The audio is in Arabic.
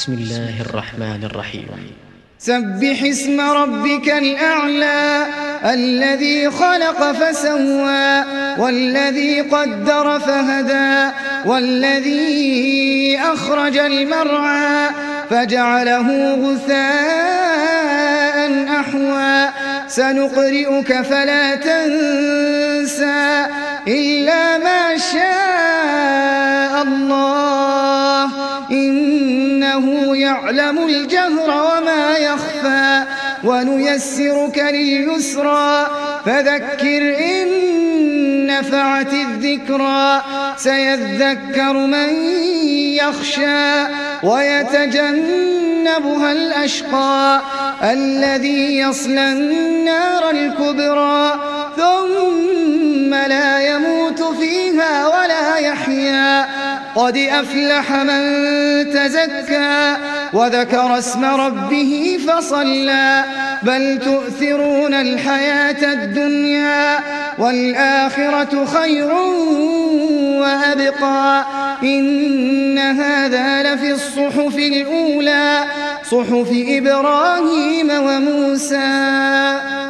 بسم الله الرحمن الرحيم. سبح اسم ربك الأعلى الذي خلق فسوى والذي قدر فهدى والذي أخرج المرعى فجعله غثاء أحوى سنقرئك فلا تنسى إلا ما شاء الله إنه يعلم الجهر وما يخفى ونيسرك لليسرى فذكر إن نفعت الذكرى سيذكر من يخشى ويتجنبها الأشقى الذي يصلى النار الكبرى ثم لا يموت فيها ولا يحيا قد أفلح من تزكى وذكر اسم ربه فصلى بل تؤثرون الحياة الدنيا والآخرة خير وأبقى إن هذا لفي الصحف الأولى صحف إبراهيم وموسى.